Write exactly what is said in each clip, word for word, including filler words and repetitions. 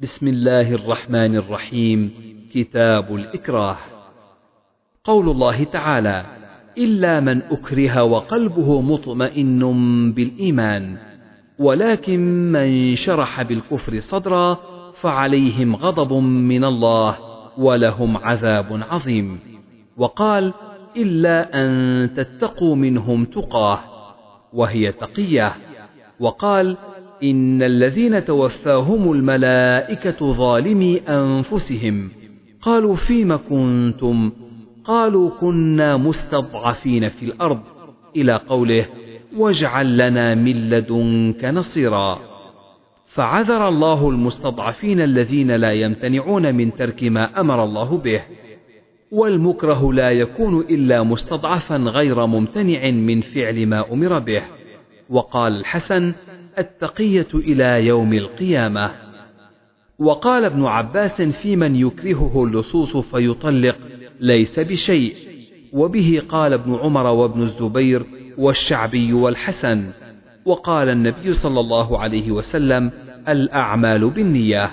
بسم الله الرحمن الرحيم. كتاب الإكراه. قول الله تعالى: إلا من أكره وقلبه مطمئن بالإيمان، ولكن من شرح بالكفر صدرا فعليهم غضب من الله ولهم عذاب عظيم. وقال: إلا أن تتقوا منهم تقاه، وهي تقية. وقال: إن الذين توفاهم الملائكة ظالمي أنفسهم قالوا فيم كنتم؟ قالوا كنا مستضعفين في الأرض، إلى قوله: واجعل لنا من لدنك نصيرا. فعذر الله المستضعفين الذين لا يمتنعون من ترك ما أمر الله به. والمكره لا يكون إلا مستضعفا غير ممتنع من فعل ما أمر به. وقال الحسن: التقية إلى يوم القيامة. وقال ابن عباس في من يكرهه اللصوص فيطلق: ليس بشيء. وبه قال ابن عمر وابن الزبير والشعبي والحسن. وقال النبي صلى الله عليه وسلم: الأعمال بالنية.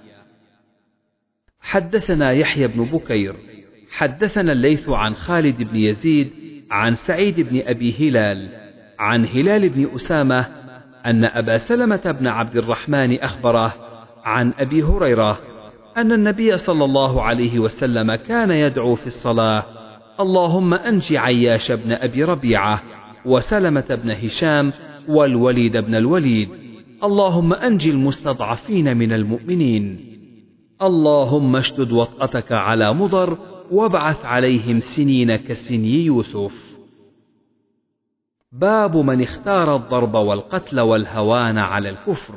حدثنا يحيى بن بكير حدثنا الليث عن خالد بن يزيد عن سعيد بن أبي هلال عن هلال بن أسامة أن أبا سلمة بن عبد الرحمن أخبره عن أبي هريرة أن النبي صلى الله عليه وسلم كان يدعو في الصلاة: اللهم أنج عياش بن أبي ربيعة وسلمة بن هشام والوليد بن الوليد، اللهم أنج المستضعفين من المؤمنين، اللهم اشدد وطأتك على مضر وابعث عليهم سنين كسني يوسف. باب من اختار الضرب والقتل والهوان على الكفر.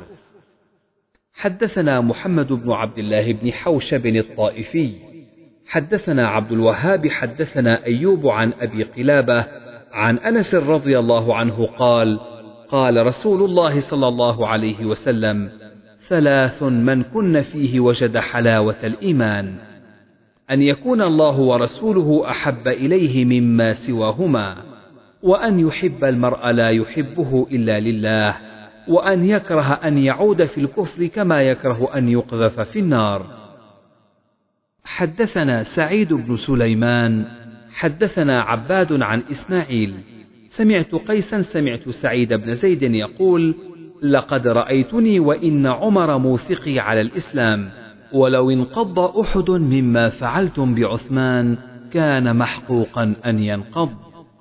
حدثنا محمد بن عبد الله بن حوشب الطائفي حدثنا عبد الوهاب حدثنا أيوب عن أبي قلابة عن أنس رضي الله عنه قال: قال رسول الله صلى الله عليه وسلم: ثلاث من كن فيه وجد حلاوة الإيمان: أن يكون الله ورسوله أحب إليه مما سواهما، وأن يحب المرء لا يحبه إلا لله، وأن يكره أن يعود في الكفر كما يكره أن يقذف في النار. حدثنا سعيد بن سليمان حدثنا عباد عن إسماعيل سمعت قيسا سمعت سعيد بن زيد يقول: لقد رأيتني وإن عمر موثقي على الإسلام، ولو انقض أحد مما فعلتم بعثمان كان محقوقا أن ينقض.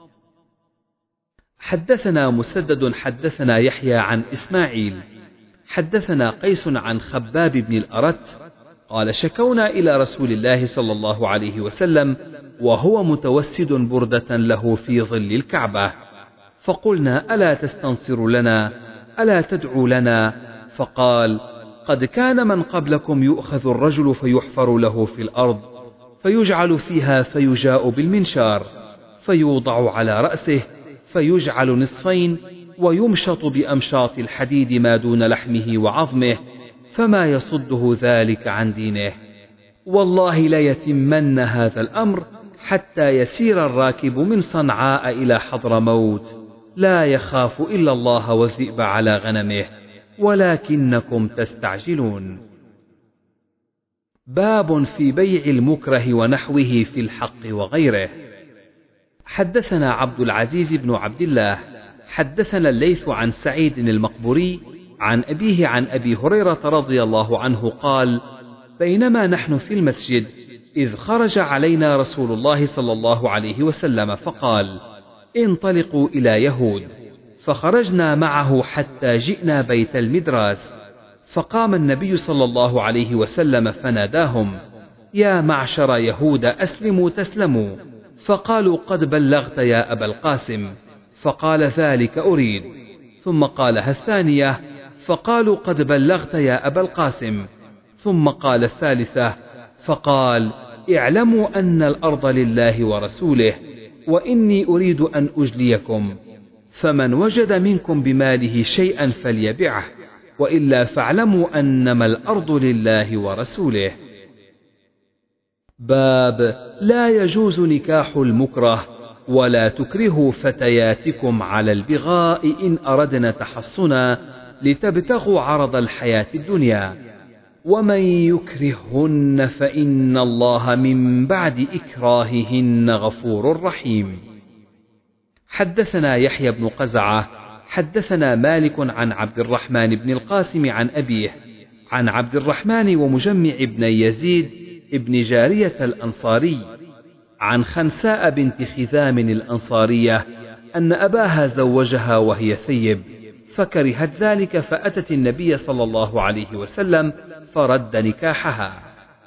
حدثنا مسدد حدثنا يحيى عن إسماعيل حدثنا قيس عن خباب بن الأرت قال: شكونا إلى رسول الله صلى الله عليه وسلم وهو متوسد بردة له في ظل الكعبة، فقلنا: ألا تستنصر لنا؟ ألا تدعو لنا؟ فقال: قد كان من قبلكم يؤخذ الرجل فيحفر له في الأرض فيجعل فيها فيجاء بالمنشار فيوضع على رأسه فيجعل نصفين ويمشط بأمشاط الحديد ما دون لحمه وعظمه فما يصده ذلك عن دينه. والله ليتمن هذا الأمر حتى يسير الراكب من صنعاء إلى حضرموت لا يخاف إلا الله والذئب على غنمه، ولكنكم تستعجلون. باب في بيع المكره ونحوه في الحق وغيره. حدثنا عبد العزيز بن عبد الله حدثنا الليث عن سعيد المقبوري عن أبيه عن أبي هريرة رضي الله عنه قال: بينما نحن في المسجد إذ خرج علينا رسول الله صلى الله عليه وسلم فقال: انطلقوا إلى يهود. فخرجنا معه حتى جئنا بيت المدراس، فقام النبي صلى الله عليه وسلم فناداهم: يا معشر يهود أسلموا تسلموا. فقالوا: قد بلغت يا أبا القاسم. فقال: ذلك أريد. ثم قالها الثانية، فقالوا: قد بلغت يا أبا القاسم. ثم قال الثالثة، فقال: اعلموا أن الأرض لله ورسوله، وإني أريد أن أجليكم، فمن وجد منكم بماله شيئا فليبعه، وإلا فاعلموا أنما الأرض لله ورسوله. باب لا يجوز نكاح المكره، ولا تكرهوا فتياتكم على البغاء إن أردنا تحصنا لتبتغوا عرض الحياة الدنيا، ومن يكرههن فإن الله من بعد إكراههن غفور رحيم. حدثنا يحيى بن قزعة حدثنا مالك عن عبد الرحمن بن القاسم عن أبيه عن عبد الرحمن ومجمع بن يزيد ابن جارية الأنصاري عن خنساء بنت خذام الأنصارية أن أباها زوجها وهي ثيب فكرهت ذلك فأتت النبي صلى الله عليه وسلم فرد نكاحها.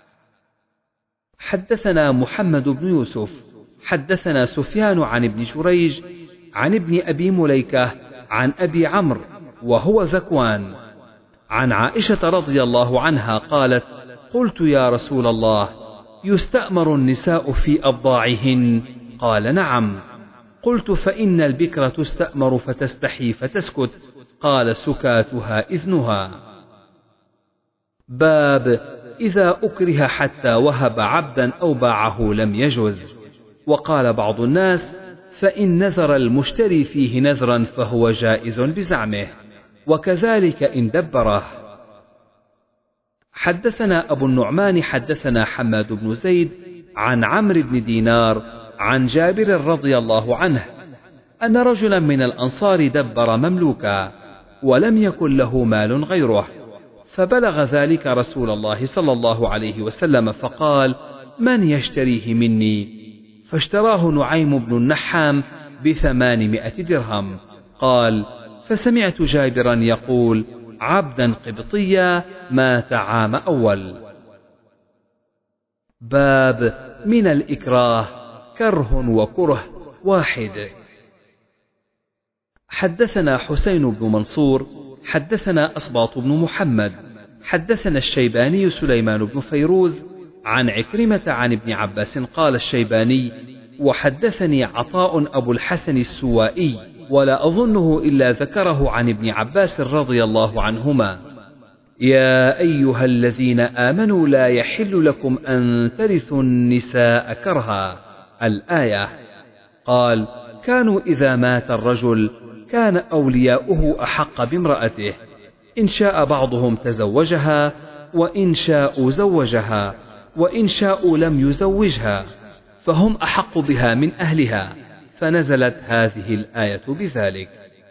حدثنا محمد بن يوسف حدثنا سفيان عن ابن جريج عن ابن أبي مليكة عن أبي عمرو وهو ذكوان عن عائشة رضي الله عنها قالت: قلت يا رسول الله يستأمر النساء في أبضاعهن؟ قال: نعم. قلت: فإن البكر تستأمر فتستحي فتسكت؟ قال: سكاتها إذنها. باب إذا أكره حتى وهب عبدا أو باعه لم يجز. وقال بعض الناس: فإن نذر المشتري فيه نذرا فهو جائز بزعمه، وكذلك إن دبره. حدثنا أبو النعمان حدثنا حماد بن زيد عن عمرو بن دينار عن جابر رضي الله عنه أن رجلا من الأنصار دبر مملوكا ولم يكن له مال غيره، فبلغ ذلك رسول الله صلى الله عليه وسلم فقال: من يشتريه مني؟ فاشتراه نعيم بن النحام بثمانمائة درهم. قال: فسمعت جابرا يقول: عبدا قبطيا مات عام أول. باب من الإكراه كره وكره واحد. حدثنا حسين بن منصور حدثنا أصباط بن محمد حدثنا الشيباني سليمان بن فيروز عن عكرمة عن ابن عباس قال الشيباني: وحدثني عطاء أبو الحسن السوائي ولا أظنه إلا ذكره عن ابن عباس رضي الله عنهما: يا أيها الذين آمنوا لا يحل لكم أن ترثوا النساء كرها، الآية. قال: كانوا إذا مات الرجل كان أولياؤه أحق بامرأته، إن شاء بعضهم تزوجها وإن شاءوا زوجها وإن شاءوا لم يزوجها، فهم أحق بها من أهلها، فنزلت هذه الآية بذلك.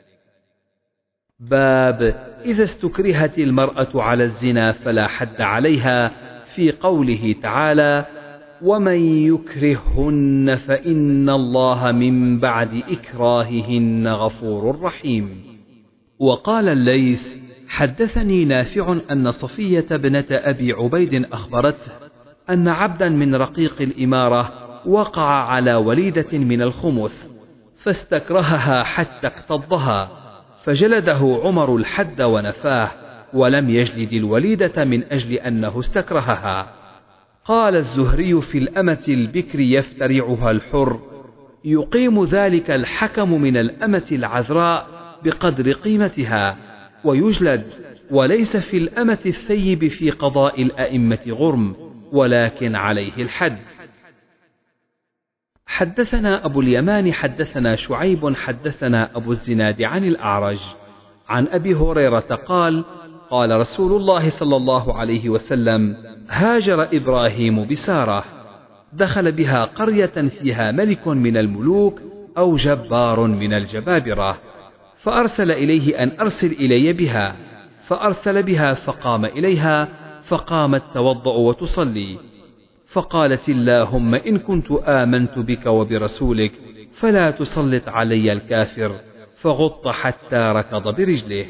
باب إذا استكرهت المرأة على الزنا فلا حد عليها، في قوله تعالى: ومن يكرههن فإن الله من بعد إكراههن غفور رحيم. وقال الليث: حدثني نافع أن صفية ابنة أبي عبيد أخبرته أن عبدا من رقيق الإمارة وقع على وليدة من الخمس فاستكرهها حتى اكتضها، فجلده عمر الحد ونفاه، ولم يجلد الوليدة من أجل أنه استكرهها. قال الزهري: في الأمة البكر يفترعها الحر، يقيم ذلك الحكم من الأمة العذراء بقدر قيمتها ويجلد، وليس في الأمة الثيب في قضاء الأئمة غرم، ولكن عليه الحد. حدثنا أبو اليمان حدثنا شعيب حدثنا أبو الزناد عن الأعرج عن أبي هريرة قال: قال رسول الله صلى الله عليه وسلم: هاجر إبراهيم بسارة، دخل بها قرية فيها ملك من الملوك أو جبار من الجبابرة، فأرسل إليه أن أرسل إلي بها، فأرسل بها فقام إليها، فقامت توضأ وتصلي، فقالت: اللهم إن كنت آمنت بك وبرسولك فلا تسلط علي الكافر، فغط حتى ركض برجله.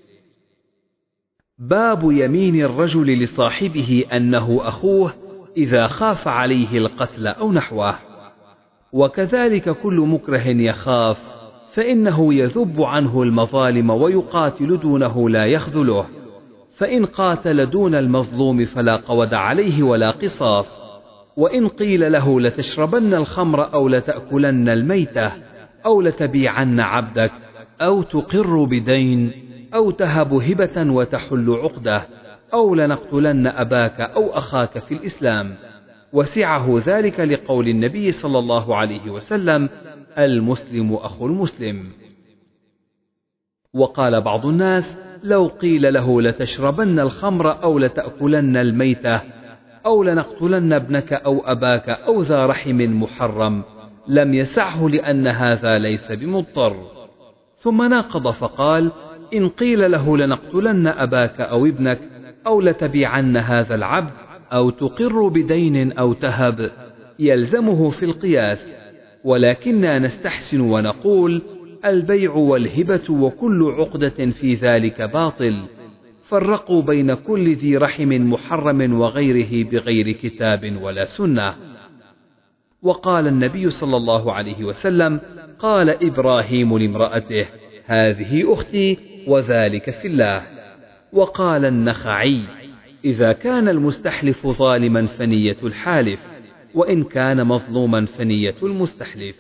باب يمين الرجل لصاحبه أنه أخوه إذا خاف عليه القتل أو نحوه. وكذلك كل مكره يخاف، فإنه يذب عنه المظالم ويقاتل دونه لا يخذله، فإن قاتل دون المظلوم فلا قود عليه ولا قصاص. وإن قيل له لتشربن الخمر أو لتأكلن الميتة أو لتبيعن عبدك أو تقر بدين أو تهب هبة وتحل عقدة أو لنقتلن أباك أو أخاك في الإسلام، وسعه ذلك لقول النبي صلى الله عليه وسلم: المسلم أخو المسلم. وقال بعض الناس: لو قيل له لتشربن الخمر أو لتأكلن الميتة أو لنقتلن ابنك أو أباك أو ذا رحم محرم لم يسعه، لأن هذا ليس بمضطر. ثم ناقض فقال: إن قيل له لنقتلن أباك أو ابنك أو لتبيعن هذا العبد أو تقر بدين أو تهب يلزمه في القياس، ولكننا نستحسن ونقول: البيع والهبة وكل عقدة في ذلك باطل. فرقوا بين كل ذي رحم محرم وغيره بغير كتاب ولا سنة. وقال النبي صلى الله عليه وسلم: قال إبراهيم لامرأته: هذه أختي وذلك في الله. وقال النخعي: إذا كان المستحلف ظالما فنية الحالف، وإن كان مظلوما فنية المستحلف.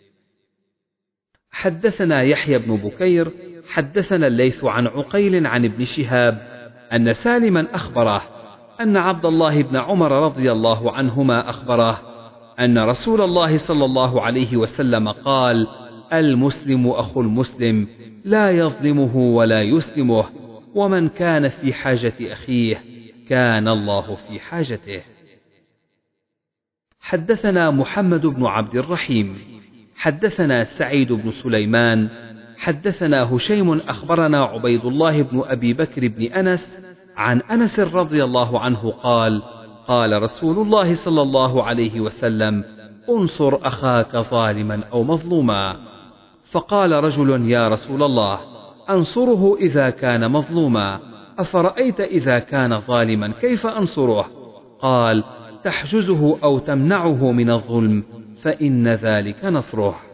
حدثنا يحيى بن بكير حدثنا الليث عن عقيل عن ابن شهاب أن سالما أخبره أن عبد الله بن عمر رضي الله عنهما أخبره أن رسول الله صلى الله عليه وسلم قال: المسلم أخو المسلم لا يظلمه ولا يسلمه، ومن كان في حاجة أخيه كان الله في حاجته. حدثنا محمد بن عبد الرحيم حدثنا سعيد بن سليمان حدثنا هشيم أخبرنا عبيد الله بن أبي بكر بن أنس عن أنس رضي الله عنه قال: قال رسول الله صلى الله عليه وسلم: انصر أخاك ظالما أو مظلوما. فقال رجل: يا رسول الله، أنصره إذا كان مظلوما، أفرأيت إذا كان ظالما كيف أنصره؟ قال: تحجزه أو تمنعه من الظلم، فإن ذلك نصره.